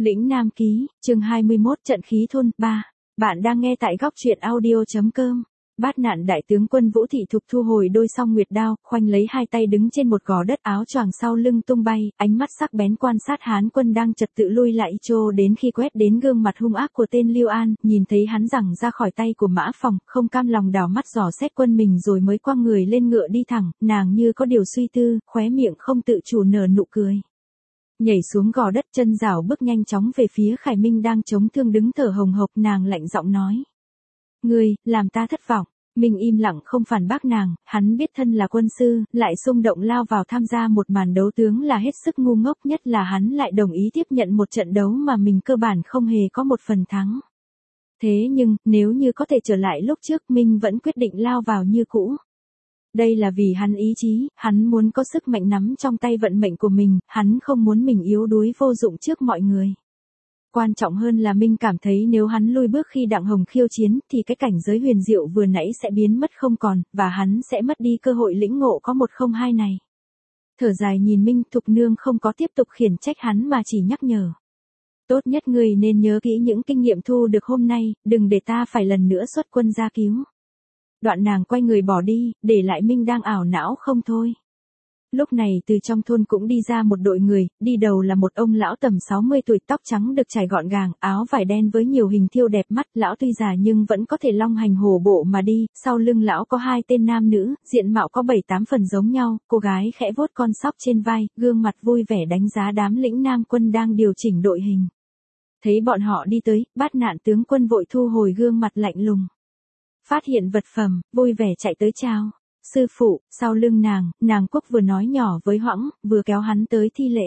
Lĩnh Nam Ký, chương 21 trận khí thôn 3. Bạn đang nghe tại góc truyện audio.com. Bát nạn đại tướng quân Vũ Thị Thục thu hồi đôi song nguyệt đao, khoanh lấy hai tay đứng trên một gò đất, áo choàng sau lưng tung bay, ánh mắt sắc bén quan sát Hán quân đang trật tự lui lại trô đến khi quét đến gương mặt hung ác của tên Lưu An, nhìn thấy hắn giằng ra khỏi tay của Mã Phòng, không cam lòng đảo mắt dò xét quân mình rồi mới quăng người lên ngựa đi thẳng, nàng như có điều suy tư, khóe miệng không tự chủ nở nụ cười. Nhảy xuống gò đất, chân rảo bước nhanh chóng về phía Khải Minh đang chống thương đứng thở hồng hộc, nàng lạnh giọng nói. Ngươi, làm ta thất vọng. Minh im lặng không phản bác nàng, hắn biết thân là quân sư, lại xung động lao vào tham gia một màn đấu tướng là hết sức ngu ngốc, nhất là hắn lại đồng ý tiếp nhận một trận đấu mà mình cơ bản không hề có một phần thắng. Thế nhưng, nếu như có thể trở lại lúc trước, Minh vẫn quyết định lao vào như cũ. Đây là vì hắn ý chí, hắn muốn có sức mạnh nắm trong tay vận mệnh của mình, hắn không muốn mình yếu đuối vô dụng trước mọi người. Quan trọng hơn là Minh cảm thấy nếu hắn lui bước khi Đặng Hồng khiêu chiến, thì cái cảnh giới huyền diệu vừa nãy sẽ biến mất không còn, và hắn sẽ mất đi cơ hội lĩnh ngộ có 102 này. Thở dài nhìn Minh, Thục Nương không có tiếp tục khiển trách hắn mà chỉ nhắc nhở. Tốt nhất ngươi nên nhớ kỹ những kinh nghiệm thu được hôm nay, đừng để ta phải lần nữa xuất quân ra cứu. Đoạn nàng quay người bỏ đi, để lại Minh đang ảo não không thôi. Lúc này từ trong thôn cũng đi ra một đội người, đi đầu là một ông lão tầm 60 tuổi, tóc trắng được chải gọn gàng, áo vải đen với nhiều hình thêu đẹp mắt, lão tuy già nhưng vẫn có thể long hành hổ bộ mà đi, sau lưng lão có hai tên nam nữ, diện mạo có 7-8 phần giống nhau, cô gái khẽ vuốt con sóc trên vai, gương mặt vui vẻ đánh giá đám lĩnh nam quân đang điều chỉnh đội hình. Thấy bọn họ đi tới, Bát nạn tướng quân vội thu hồi gương mặt lạnh lùng. Phát hiện vật phẩm, vui vẻ chạy tới chào. Sư phụ, sau lưng nàng Quốc vừa nói nhỏ với Hoãng, vừa kéo hắn tới thi lễ.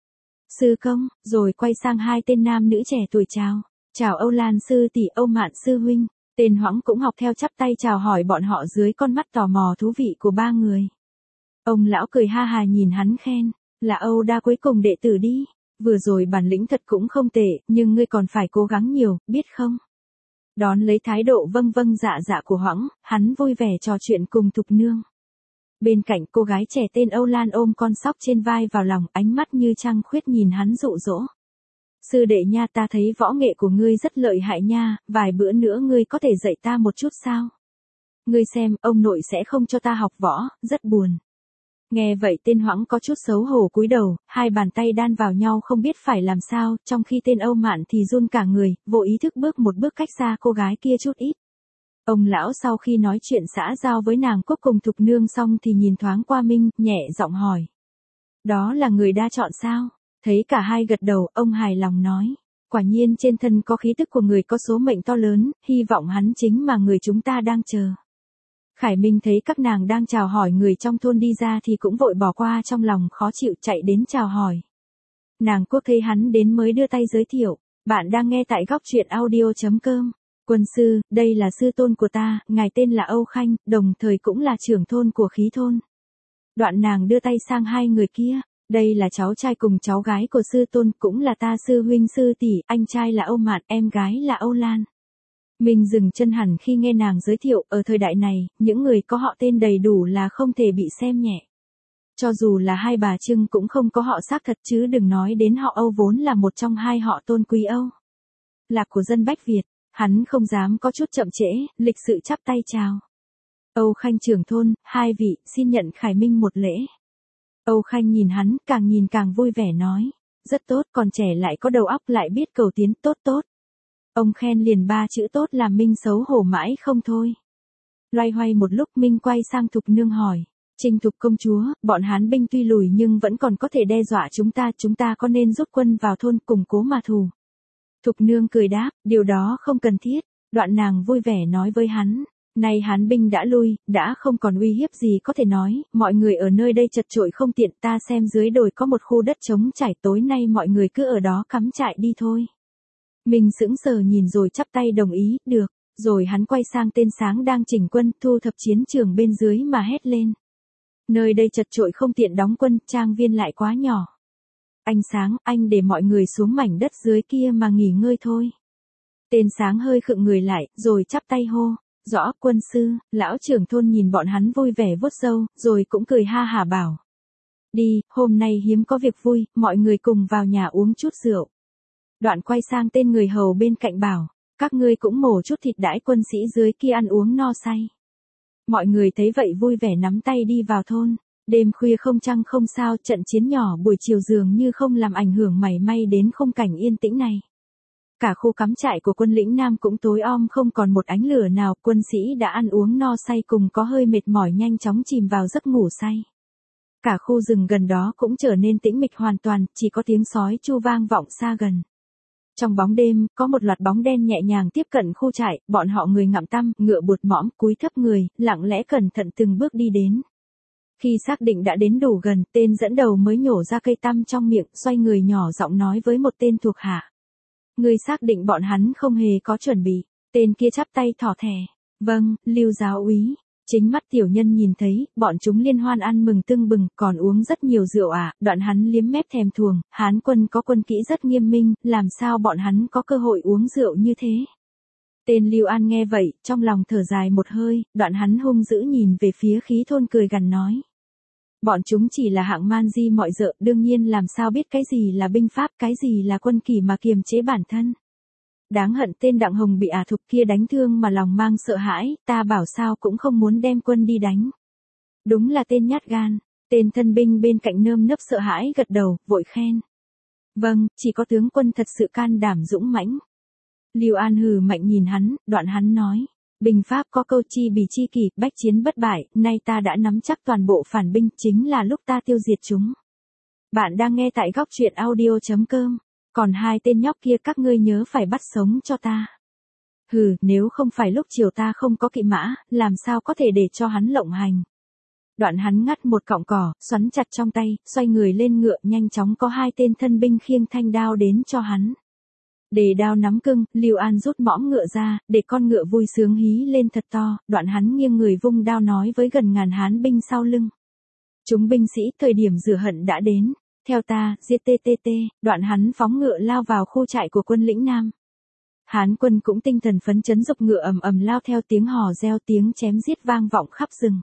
Sư công, rồi quay sang hai tên nam nữ trẻ tuổi chào. Chào Âu Lan sư tỷ, Âu Mạn sư huynh. Tên Hoãng cũng học theo chắp tay chào hỏi bọn họ dưới con mắt tò mò thú vị của ba người. Ông lão cười ha hà nhìn hắn khen, là Âu đa cuối cùng đệ tử đi. Vừa rồi bản lĩnh thật cũng không tệ, nhưng ngươi còn phải cố gắng nhiều, biết không? Đón lấy thái độ vâng vâng dạ dạ của Hoãng, hắn vui vẻ trò chuyện cùng Thục Nương. Bên cạnh cô gái trẻ tên Âu Lan ôm con sóc trên vai vào lòng, ánh mắt như trăng khuyết nhìn hắn dụ dỗ. Sư đệ nha, ta thấy võ nghệ của ngươi rất lợi hại nha, vài bữa nữa ngươi có thể dạy ta một chút sao? Ngươi xem, ông nội sẽ không cho ta học võ, rất buồn. Nghe vậy tên Hoãng có chút xấu hổ cúi đầu, hai bàn tay đan vào nhau không biết phải làm sao, trong khi tên Âu Mạn thì run cả người, vô ý thức bước một bước cách xa cô gái kia chút ít. Ông lão sau khi nói chuyện xã giao với nàng Quốc cùng Thục Nương xong thì nhìn thoáng qua Minh, nhẹ giọng hỏi. Đó là người đa chọn sao? Thấy cả hai gật đầu, ông hài lòng nói. Quả nhiên trên thân có khí tức của người có số mệnh to lớn, hy vọng hắn chính mà người chúng ta đang chờ. Khải Minh thấy các nàng đang chào hỏi người trong thôn đi ra thì cũng vội bỏ qua trong lòng khó chịu chạy đến chào hỏi. Nàng Quốc thấy hắn đến mới đưa tay giới thiệu, bạn đang nghe tại góc truyện audio.com. Quân sư, đây là sư tôn của ta, ngài tên là Âu Khanh, đồng thời cũng là trưởng thôn của khí thôn. Đoạn nàng đưa tay sang hai người kia, đây là cháu trai cùng cháu gái của sư tôn, cũng là ta sư huynh sư tỷ, anh trai là Âu Mạn, em gái là Âu Lan. Mình dừng chân hẳn khi nghe nàng giới thiệu, ở thời đại này, những người có họ tên đầy đủ là không thể bị xem nhẹ. Cho dù là hai bà Trưng cũng không có họ xác thật, chứ đừng nói đến họ Âu vốn là một trong hai họ tôn quý Âu lạc của dân Bách Việt. Hắn không dám có chút chậm trễ, lịch sự chắp tay chào. Âu Khanh trưởng thôn, hai vị, xin nhận Khải Minh một lễ. Âu Khanh nhìn hắn, càng nhìn càng vui vẻ nói. Rất tốt, còn trẻ lại có đầu óc lại biết cầu tiến, tốt tốt. Ông khen liền ba chữ tốt làm Minh xấu hổ mãi không thôi. Loay hoay một lúc Minh quay sang Thục Nương hỏi. Trinh Thục công chúa, bọn Hán binh tuy lùi nhưng vẫn còn có thể đe dọa chúng ta có nên rút quân vào thôn củng cố mà thù? Thục Nương cười đáp, điều đó không cần thiết. Đoạn nàng vui vẻ nói với hắn. Nay Hán binh đã lui, đã không còn uy hiếp gì có thể nói, mọi người ở nơi đây chật chội không tiện, ta xem dưới đồi có một khu đất trống trải, tối nay mọi người cứ ở đó cắm trại đi thôi. Mình sững sờ nhìn rồi chắp tay đồng ý, được, rồi hắn quay sang tên Sáng đang chỉnh quân, thu thập chiến trường bên dưới mà hét lên. Nơi đây chật chội không tiện đóng quân, trang viên lại quá nhỏ. Anh Sáng, anh để mọi người xuống mảnh đất dưới kia mà nghỉ ngơi thôi. Tên Sáng hơi khựng người lại, rồi chắp tay hô. Rõ quân sư, lão trưởng thôn nhìn bọn hắn vui vẻ vuốt râu, rồi cũng cười ha hả bảo. Đi, hôm nay hiếm có việc vui, mọi người cùng vào nhà uống chút rượu. Đoạn quay sang tên người hầu bên cạnh bảo, các ngươi cũng mổ chút thịt đãi quân sĩ dưới kia ăn uống no say. Mọi người thấy vậy vui vẻ nắm tay đi vào thôn. Đêm khuya không trăng không sao, trận chiến nhỏ buổi chiều dường như không làm ảnh hưởng mảy may đến khung cảnh yên tĩnh này. Cả khu cắm trại của quân lĩnh Nam cũng tối om không còn một ánh lửa nào, quân sĩ đã ăn uống no say cùng có hơi mệt mỏi nhanh chóng chìm vào giấc ngủ say. Cả khu rừng gần đó cũng trở nên tĩnh mịch hoàn toàn, chỉ có tiếng sói tru vang vọng xa gần. Trong bóng đêm, có một loạt bóng đen nhẹ nhàng tiếp cận khu trại, bọn họ người ngậm tăm, ngựa bụt mõm, cúi thấp người, lặng lẽ cẩn thận từng bước đi đến. Khi xác định đã đến đủ gần, tên dẫn đầu mới nhổ ra cây tăm trong miệng, xoay người nhỏ giọng nói với một tên thuộc hạ. Người xác định bọn hắn không hề có chuẩn bị. Tên kia chắp tay thỏ thẻ. Vâng, Lưu giáo úy. Chính mắt tiểu nhân nhìn thấy, bọn chúng liên hoan ăn mừng tưng bừng, còn uống rất nhiều rượu à, đoạn hắn liếm mép thèm thuồng, Hán quân có quân kỹ rất nghiêm minh, làm sao bọn hắn có cơ hội uống rượu như thế. Tên Lưu An nghe vậy, trong lòng thở dài một hơi, đoạn hắn hung dữ nhìn về phía Khí Thôn cười gằn nói. Bọn chúng chỉ là hạng man di mọi dợ, đương nhiên làm sao biết cái gì là binh pháp, cái gì là quân kỷ mà kiềm chế bản thân. Đáng hận tên Đặng Hồng bị Thục kia đánh thương mà lòng mang sợ hãi, ta bảo sao cũng không muốn đem quân đi đánh. Đúng là tên nhát gan, tên thân binh bên cạnh nơm nớp sợ hãi gật đầu, vội khen. Vâng, chỉ có tướng quân thật sự can đảm dũng mãnh. Lưu An hừ mạnh nhìn hắn, đoạn hắn nói. Binh pháp có câu chi bì chi kỷ, bách chiến bất bại, nay ta đã nắm chắc toàn bộ phản binh, chính là lúc ta tiêu diệt chúng. Bạn đang nghe tại góc truyện audio.com. Còn hai tên nhóc kia các ngươi nhớ phải bắt sống cho ta. Hừ, nếu không phải lúc chiều ta không có kỵ mã, làm sao có thể để cho hắn lộng hành. Đoạn hắn ngắt một cọng cỏ, xoắn chặt trong tay, xoay người lên ngựa, nhanh chóng có hai tên thân binh khiêng thanh đao đến cho hắn. Để đao nắm cưng, Lưu An rút mõm ngựa ra, để con ngựa vui sướng hí lên thật to, đoạn hắn nghiêng người vung đao nói với gần ngàn Hán binh sau lưng. Chúng binh sĩ, thời điểm rửa hận đã đến, theo ta, giết TTT, đoạn hắn phóng ngựa lao vào khu trại của quân lĩnh Nam. Hán quân cũng tinh thần phấn chấn dục ngựa ầm ầm lao theo tiếng hò reo, tiếng chém giết vang vọng khắp rừng.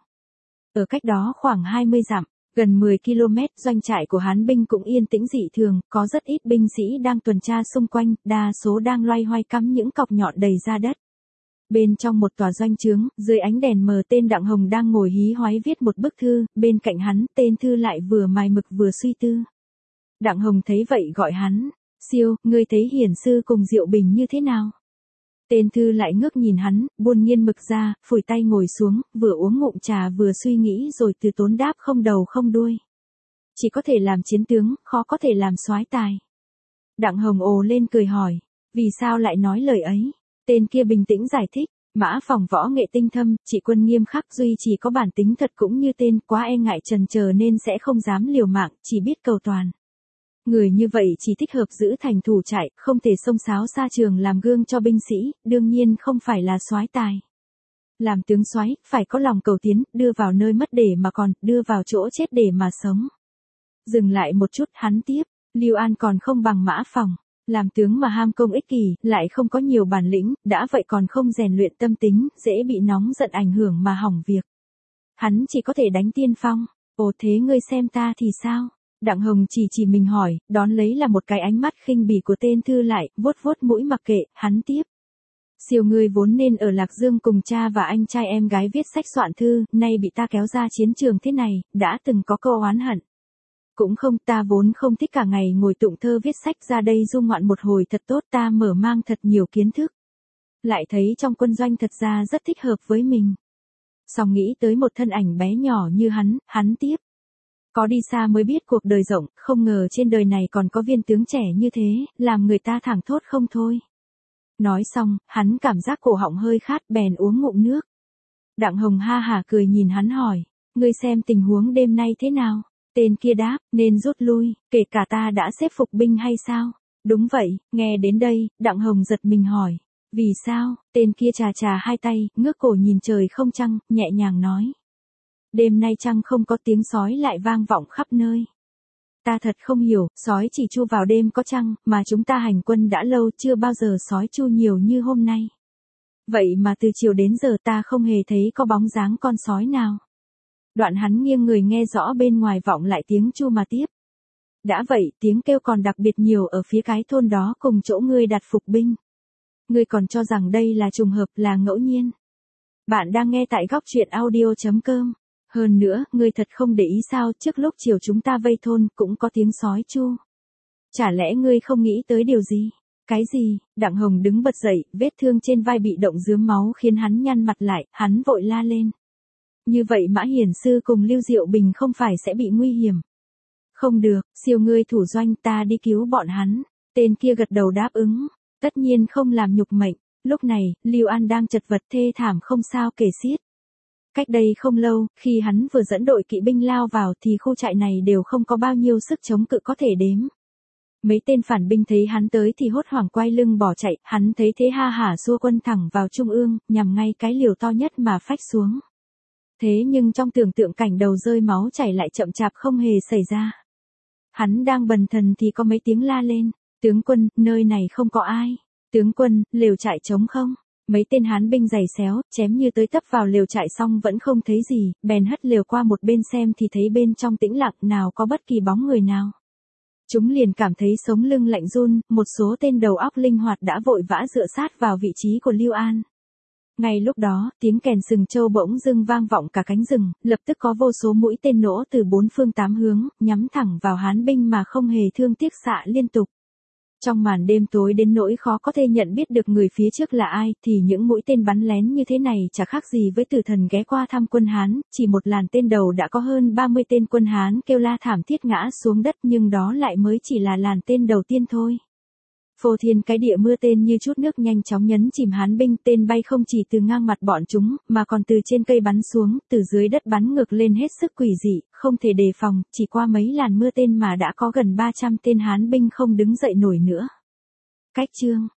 Ở cách đó khoảng 20 dặm, gần 10 km, doanh trại của Hán binh cũng yên tĩnh dị thường, có rất ít binh sĩ đang tuần tra xung quanh, đa số đang loay hoay cắm những cọc nhọn đầy ra đất. Bên trong một tòa doanh trướng, dưới ánh đèn mờ tên Đặng Hồng đang ngồi hí hoáy viết một bức thư, bên cạnh hắn, tên thư lại vừa mài mực vừa suy tư. Đặng Hồng thấy vậy gọi hắn, Siêu, ngươi thấy hiển sư cùng Diệu Bình như thế nào? Tên thư lại ngước nhìn hắn, buồn nghiên mực ra, phủi tay ngồi xuống, vừa uống ngụm trà vừa suy nghĩ rồi từ tốn đáp không đầu không đuôi. Chỉ có thể làm chiến tướng, khó có thể làm soái tài. Đặng Hồng ồ lên cười hỏi, vì sao lại nói lời ấy? Tên kia bình tĩnh giải thích, Mã Phòng võ nghệ tinh thâm, chỉ quân nghiêm khắc, duy chỉ có bản tính thật cũng như tên, quá e ngại trần chờ nên sẽ không dám liều mạng, chỉ biết cầu toàn. Người như vậy chỉ thích hợp giữ thành thủ trại, không thể xông xáo xa trường làm gương cho binh sĩ, đương nhiên không phải là soái tài. Làm tướng soái, phải có lòng cầu tiến, đưa vào nơi mất để mà còn, đưa vào chỗ chết để mà sống. Dừng lại một chút, hắn tiếp, Lưu An còn không bằng Mã Phòng. Làm tướng mà ham công ích kỷ, lại không có nhiều bản lĩnh, đã vậy còn không rèn luyện tâm tính, dễ bị nóng giận ảnh hưởng mà hỏng việc. Hắn chỉ có thể đánh tiên phong. Ồ thế ngươi xem ta thì sao? Đặng Hồng chỉ mình hỏi, đón lấy là một cái ánh mắt khinh bỉ của tên thư lại, vuốt vuốt mũi mặc kệ, hắn tiếp. Siêu ngươi vốn nên ở Lạc Dương cùng cha và anh trai em gái viết sách soạn thư, nay bị ta kéo ra chiến trường thế này, đã từng có câu oán hận. Cũng không, ta vốn không thích cả ngày ngồi tụng thơ viết sách, ra đây du ngoạn một hồi thật tốt, ta mở mang thật nhiều kiến thức. Lại thấy trong quân doanh thật ra rất thích hợp với mình. Xong nghĩ tới một thân ảnh bé nhỏ như hắn tiếp. Có đi xa mới biết cuộc đời rộng, không ngờ trên đời này còn có viên tướng trẻ như thế, làm người ta thảng thốt không thôi. Nói xong, hắn cảm giác cổ họng hơi khát, bèn uống ngụm nước. Đặng Hồng ha hả cười nhìn hắn hỏi, ngươi xem tình huống đêm nay thế nào? Tên kia đáp, nên rút lui, kể cả ta đã xếp phục binh hay sao? Đúng vậy, nghe đến đây, Đặng Hồng giật mình hỏi, vì sao? Tên kia chà hai tay, ngước cổ nhìn trời không trăng, nhẹ nhàng nói. Đêm nay trăng không có, tiếng sói lại vang vọng khắp nơi. Ta thật không hiểu, sói chỉ chu vào đêm có trăng, mà chúng ta hành quân đã lâu chưa bao giờ sói chu nhiều như hôm nay. Vậy mà từ chiều đến giờ ta không hề thấy có bóng dáng con sói nào. Đoạn hắn nghiêng người nghe rõ bên ngoài vọng lại tiếng chu mà tiếp. Đã vậy, tiếng kêu còn đặc biệt nhiều ở phía cái thôn đó cùng chỗ ngươi đặt phục binh. Ngươi còn cho rằng đây là trùng hợp, là ngẫu nhiên. Bạn đang nghe tại góc truyện audio.com. Hơn nữa, ngươi thật không để ý sao, trước lúc chiều chúng ta vây thôn cũng có tiếng sói chu. Chả lẽ ngươi không nghĩ tới điều gì? Cái gì? Đặng Hồng đứng bật dậy, vết thương trên vai bị động rướm máu khiến hắn nhăn mặt lại, hắn vội la lên. Như vậy Mã Hiển Sư cùng Lưu Diệu Bình không phải sẽ bị nguy hiểm. Không được, siêu ngươi thủ doanh, ta đi cứu bọn hắn. Tên kia gật đầu đáp ứng. Tất nhiên không làm nhục mệnh. Lúc này, Lưu An đang chật vật thê thảm không sao kể xiết. Cách đây không lâu, khi hắn vừa dẫn đội kỵ binh lao vào thì khu trại này đều không có bao nhiêu sức chống cự có thể đếm. Mấy tên phản binh thấy hắn tới thì hốt hoảng quay lưng bỏ chạy, hắn thấy thế ha hả xua quân thẳng vào trung ương, nhằm ngay cái liều to nhất mà phách xuống. Thế nhưng trong tưởng tượng cảnh đầu rơi máu chảy lại chậm chạp không hề xảy ra. Hắn đang bần thần thì có mấy tiếng la lên, tướng quân, nơi này không có ai. Tướng quân, lều trại trống không? Mấy tên hán binh giày xéo, chém như tới tấp vào lều trại xong vẫn không thấy gì, bèn hất lều qua một bên xem thì thấy bên trong tĩnh lặng nào có bất kỳ bóng người nào. Chúng liền cảm thấy sống lưng lạnh run, một số tên đầu óc linh hoạt đã vội vã dựa sát vào vị trí của Lưu An. Ngay lúc đó, tiếng kèn sừng châu bỗng dưng vang vọng cả cánh rừng, lập tức có vô số mũi tên nổ từ bốn phương tám hướng, nhắm thẳng vào hán binh mà không hề thương tiếc xạ liên tục. Trong màn đêm tối đến nỗi khó có thể nhận biết được người phía trước là ai, thì những mũi tên bắn lén như thế này chả khác gì với tử thần ghé qua thăm quân Hán, chỉ một làn tên đầu đã có hơn 30 tên quân Hán kêu la thảm thiết ngã xuống đất, nhưng đó lại mới chỉ là làn tên đầu tiên thôi. Phô thiên cái địa mưa tên như chút nước nhanh chóng nhấn chìm hán binh, tên bay không chỉ từ ngang mặt bọn chúng, mà còn từ trên cây bắn xuống, từ dưới đất bắn ngược lên hết sức quỷ dị, không thể đề phòng, chỉ qua mấy làn mưa tên mà đã có gần 300 tên hán binh không đứng dậy nổi nữa. Cách chương